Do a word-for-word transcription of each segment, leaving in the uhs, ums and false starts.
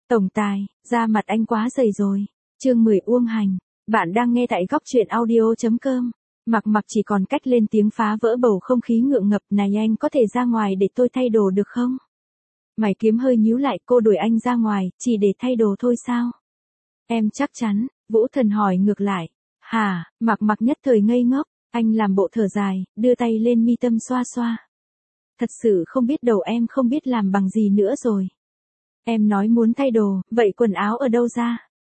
Tổng tài, da mặt anh quá dày rồi. Chương mười Uông Hành. Bạn đang nghe tại góc truyện audio chấm com. Mặc mặc chỉ còn cách lên tiếng phá vỡ bầu không khí ngượng ngập. Này anh có thể ra ngoài để tôi thay đồ được không? Mày kiếm hơi nhíu lại, cô đuổi anh ra ngoài, chỉ để thay đồ thôi sao? Em chắc chắn, Vũ Thần hỏi ngược lại. Hả, mặc mặc nhất thời ngây ngốc, anh làm bộ thở dài, đưa tay lên mi tâm xoa xoa. Thật sự không biết đầu em không biết làm bằng gì nữa rồi. Em nói muốn thay đồ, vậy quần áo ở đâu ra?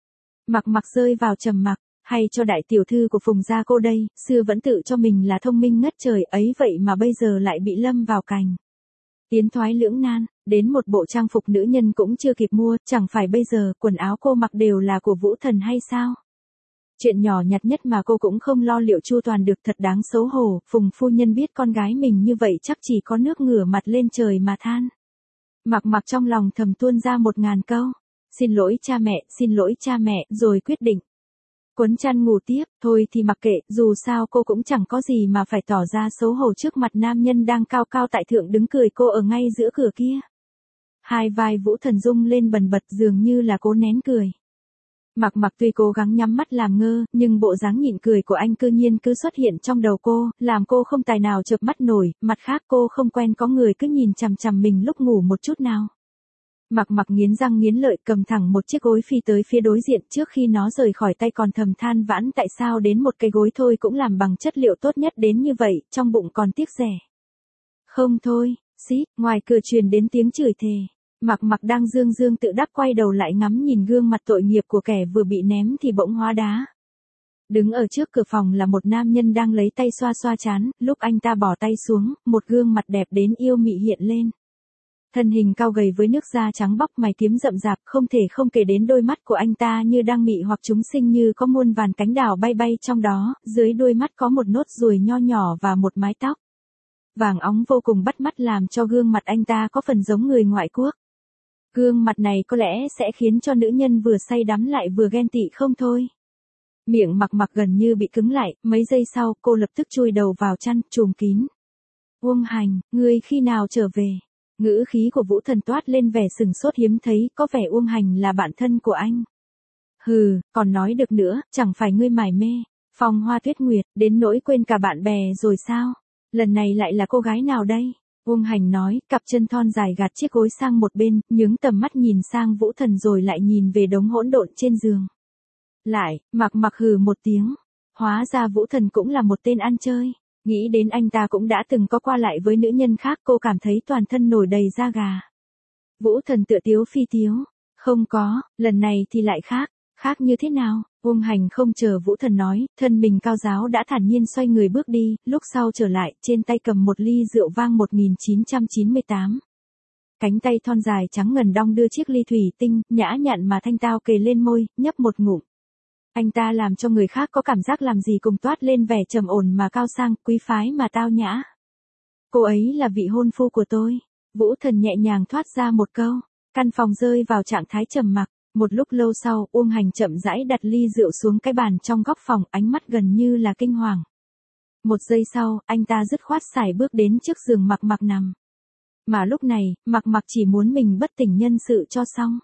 Mặc mặc rơi vào trầm mặc, hay cho đại tiểu thư của Phùng gia cô đây, xưa vẫn tự cho mình là thông minh ngất trời ấy vậy mà bây giờ lại bị lâm vào cành. Tiến thoái lưỡng nan, đến một bộ trang phục nữ nhân cũng chưa kịp mua, chẳng phải bây giờ quần áo cô mặc đều là của Vũ Thần hay sao? Chuyện nhỏ nhặt nhất mà cô cũng không lo liệu chu toàn được, thật đáng xấu hổ. Phùng phu nhân biết con gái mình như vậy chắc chỉ có nước ngửa mặt lên trời mà than. Mặc mặc trong lòng thầm tuôn ra một ngàn câu. Xin lỗi cha mẹ, xin lỗi cha mẹ, rồi quyết định. Quấn chăn ngủ tiếp, thôi thì mặc kệ, dù sao cô cũng chẳng có gì mà phải tỏ ra xấu hổ trước mặt nam nhân đang cao cao tại thượng đứng cười cô ở ngay giữa cửa kia. Hai vai Vũ Thần rung lên bần bật dường như là cố nén cười. Mặc mặc tuy cố gắng nhắm mắt làm ngơ, nhưng bộ dáng nhịn cười của anh cư nhiên cứ xuất hiện trong đầu cô, làm cô không tài nào chợp mắt nổi, mặt khác cô không quen có người cứ nhìn chằm chằm mình lúc ngủ một chút nào. Mặc mặc nghiến răng nghiến lợi cầm thẳng một chiếc gối phi tới phía đối diện, trước khi nó rời khỏi tay còn thầm than vãn tại sao đến một cái gối thôi cũng làm bằng chất liệu tốt nhất đến như vậy, trong bụng còn tiếc rẻ. Không thôi, xí, ngoài cửa truyền đến tiếng chửi thề. Mặc mặc đang dương dương tự đắc quay đầu lại ngắm nhìn gương mặt tội nghiệp của kẻ vừa bị ném thì bỗng hóa đá. Đứng ở trước cửa phòng là một nam nhân đang lấy tay xoa xoa trán, lúc anh ta bỏ tay xuống, một gương mặt đẹp đến yêu mị hiện lên. Thân hình cao gầy với nước da trắng bóc mày kiếm rậm rạp, không thể không kể đến đôi mắt của anh ta như đang mị hoặc chúng sinh như có muôn vàn cánh đào bay bay trong đó, dưới đôi mắt có một nốt ruồi nho nhỏ và một mái tóc vàng óng vô cùng bắt mắt làm cho gương mặt anh ta có phần giống người ngoại quốc. Gương mặt này có lẽ sẽ khiến cho nữ nhân vừa say đắm lại vừa ghen tị không thôi. Miệng mặc mặc gần như bị cứng lại, mấy giây sau cô lập tức chui đầu vào chăn, trùm kín. Uông Hành, ngươi khi nào trở về? Ngữ khí của Vũ Thần toát lên vẻ sừng sốt hiếm thấy, có vẻ Uông Hành là bạn thân của anh. Hừ, còn nói được nữa, chẳng phải ngươi mải mê, Phong Hoa Tuyết Nguyệt, đến nỗi quên cả bạn bè rồi sao? Lần này lại là cô gái nào đây? Uông Hành nói, cặp chân thon dài gạt chiếc gối sang một bên, nhướng tầm mắt nhìn sang Vũ Thần rồi lại nhìn về đống hỗn độn trên giường. Lại, mặc mặc hừ một tiếng. Hóa ra Vũ Thần cũng là một tên ăn chơi. Nghĩ đến anh ta cũng đã từng có qua lại với nữ nhân khác, cô cảm thấy toàn thân nổi đầy da gà. Vũ Thần tựa tiếu phi tiếu. Không có, lần này thì lại khác. Khác như thế nào? Uông Hành không chờ Vũ Thần nói, thân mình cao giáo đã thản nhiên xoay người bước đi, lúc sau trở lại, trên tay cầm một ly rượu vang một nghìn chín trăm chín mươi tám. Cánh tay thon dài trắng ngần đong đưa chiếc ly thủy tinh, nhã nhặn mà thanh tao kề lên môi, nhấp một ngụm. Anh ta làm cho người khác có cảm giác làm gì cùng toát lên vẻ trầm ổn mà cao sang, quý phái mà tao nhã. Cô ấy là vị hôn phu của tôi. Vũ Thần nhẹ nhàng thoát ra một câu, căn phòng rơi vào trạng thái trầm mặc. Một lúc lâu sau, Uông Hành chậm rãi đặt ly rượu xuống cái bàn trong góc phòng, ánh mắt gần như là kinh hoàng. Một giây sau, anh ta dứt khoát sải bước đến trước giường mặc mặc nằm. Mà lúc này, mặc mặc chỉ muốn mình bất tỉnh nhân sự cho xong.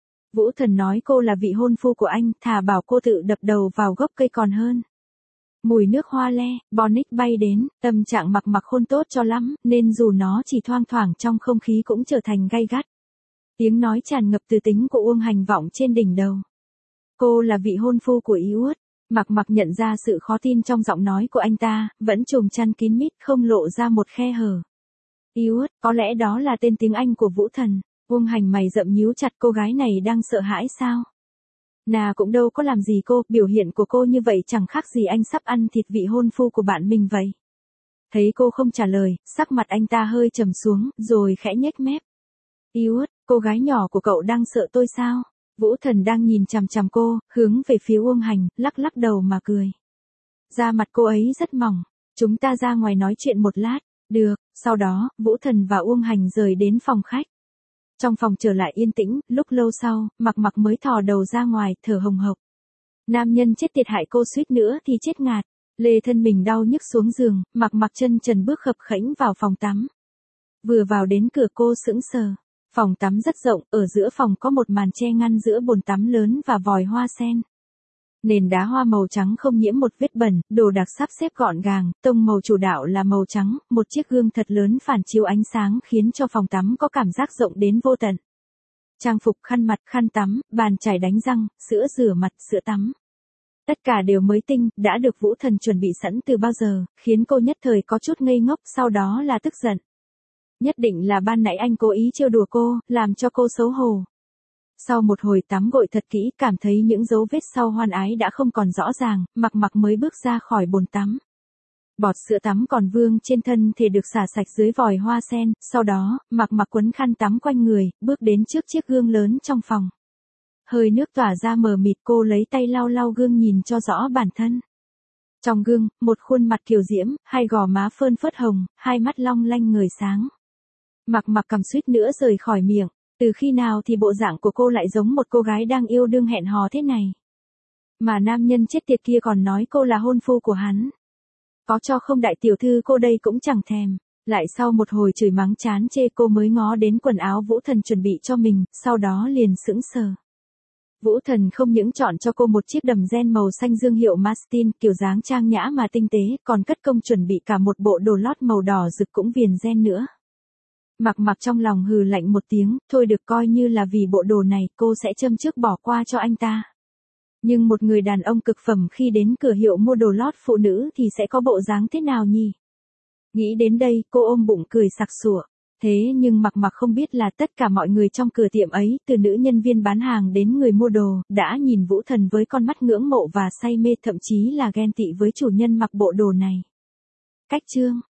Vũ Thần nói cô là vị hôn phu của anh, thà bảo cô tự đập đầu vào gốc cây còn hơn. Mùi nước hoa le, Bonic bay đến, tâm trạng mặc mặc không tốt cho lắm, nên dù nó chỉ thoang thoảng trong không khí cũng trở thành gay gắt. Tiếng nói tràn ngập từ tính của Uông Hành vọng trên đỉnh đầu. Cô là vị hôn phu của Ý Uất. Mặc mặc nhận ra sự khó tin trong giọng nói của anh ta, vẫn trùm chăn kín mít không lộ ra một khe hở. Ý Uất, có lẽ đó là tên tiếng Anh của Vũ Thần. Uông Hành mày rậm nhíu chặt, cô gái này đang sợ hãi sao? Nà cũng đâu có làm gì cô, biểu hiện của cô như vậy chẳng khác gì anh sắp ăn thịt vị hôn phu của bạn mình vậy. Thấy cô không trả lời, sắc mặt anh ta hơi trầm xuống, rồi khẽ nhếch mép. Ý Uất, cô gái nhỏ của cậu đang sợ tôi sao? Vũ Thần đang nhìn chằm chằm cô, hướng về phía Uông Hành, lắc lắc đầu mà cười. Da mặt cô ấy rất mỏng, chúng ta ra ngoài nói chuyện một lát. Được, sau đó, Vũ Thần và Uông Hành rời đến phòng khách. Trong phòng trở lại yên tĩnh, lúc lâu sau, mặc mặc mới thò đầu ra ngoài, thở hồng hộc. Nam nhân chết tiệt hại cô suýt nữa thì chết ngạt. Lê thân mình đau nhức xuống giường, mặc mặc chân trần bước khập khẽnh vào phòng tắm. Vừa vào đến cửa cô sững sờ. Phòng tắm rất rộng, ở giữa phòng có một màn che ngăn giữa bồn tắm lớn và vòi hoa sen. Nền đá hoa màu trắng không nhiễm một vết bẩn, đồ đạc sắp xếp gọn gàng, tông màu chủ đạo là màu trắng, một chiếc gương thật lớn phản chiếu ánh sáng khiến cho phòng tắm có cảm giác rộng đến vô tận. Trang phục, khăn mặt, khăn tắm, bàn chải đánh răng, sữa rửa mặt, sữa tắm. Tất cả đều mới tinh, đã được Vũ Thần chuẩn bị sẵn từ bao giờ, khiến cô nhất thời có chút ngây ngốc, sau đó là tức giận. Nhất định là ban nãy anh cố ý trêu đùa cô, làm cho cô xấu hổ. Sau một hồi tắm gội thật kỹ, cảm thấy những dấu vết sau hoan ái đã không còn rõ ràng, Mặc Mặc mới bước ra khỏi bồn tắm. Bọt sữa tắm còn vương trên thân thể được xả sạch dưới vòi hoa sen, sau đó, Mặc Mặc quấn khăn tắm quanh người, bước đến trước chiếc gương lớn trong phòng. Hơi nước tỏa ra mờ mịt, cô lấy tay lau lau gương nhìn cho rõ bản thân. Trong gương, một khuôn mặt kiều diễm, hai gò má phơn phớt hồng, hai mắt long lanh ngời sáng. Mặc Mặc cầm suýt nữa rời khỏi miệng, từ khi nào thì bộ dạng của cô lại giống một cô gái đang yêu đương hẹn hò thế này. Mà nam nhân chết tiệt kia còn nói cô là hôn phu của hắn. Có cho không đại tiểu thư cô đây cũng chẳng thèm. Lại sau một hồi chửi mắng chán chê cô mới ngó đến quần áo Vũ Thần chuẩn bị cho mình, sau đó liền sững sờ. Vũ Thần không những chọn cho cô một chiếc đầm ren màu xanh dương hiệu Mastin, kiểu dáng trang nhã mà tinh tế, còn cất công chuẩn bị cả một bộ đồ lót màu đỏ rực cũng viền ren nữa. Mặc Mặc trong lòng hừ lạnh một tiếng, thôi được, coi như là vì bộ đồ này, cô sẽ châm chước bỏ qua cho anh ta. Nhưng một người đàn ông cực phẩm khi đến cửa hiệu mua đồ lót phụ nữ thì sẽ có bộ dáng thế nào nhỉ? Nghĩ đến đây, cô ôm bụng cười sặc sụa. Thế nhưng Mặc Mặc không biết là tất cả mọi người trong cửa tiệm ấy, từ nữ nhân viên bán hàng đến người mua đồ, đã nhìn Vũ Thần với con mắt ngưỡng mộ và say mê, thậm chí là ghen tị với chủ nhân mặc bộ đồ này. Cách chương